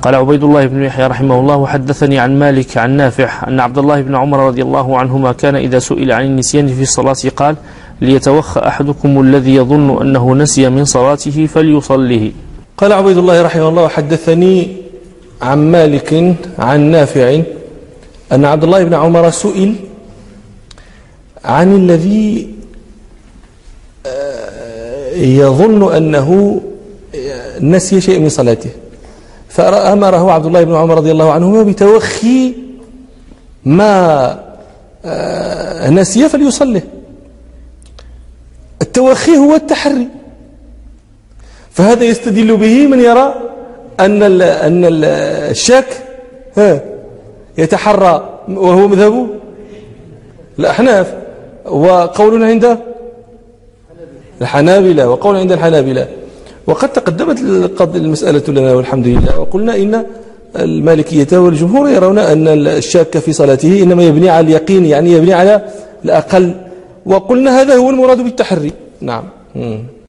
قال عبيد الله بن يحيى رحمه الله: وحدثني عن مالك عن نافع أن عبد الله بن عمر رضي الله عنهما كان إذا سئل عن النسيان في الصلاة قال: ليتوخى أحدكم الذي يظن أنه نسي من صلاته فليصله. قال عبيد الله رحمه الله: وحدثني عن مالك عن نافع أن عبد الله بن عمر سئل عن الذي يظن أنه نسي شيء من صلاته، فأمره عبد الله بن عمر رضي الله عنهما بتوخي ما نسي فليصله. التوخي هو التحري، فهذا يستدل به من يرى أن الشاك يتحرى، وهو مذهب الأحناف، وقول عند الحنابلة، وقول عند الحنابلة. وقد تقدمت المسألة لنا والحمد لله، وقلنا إن المالكية والجمهور يرون أن الشاك في صلاته إنما يبني على اليقين، يعني يبني على الأقل، وقلنا هذا هو المراد بالتحري. نعم.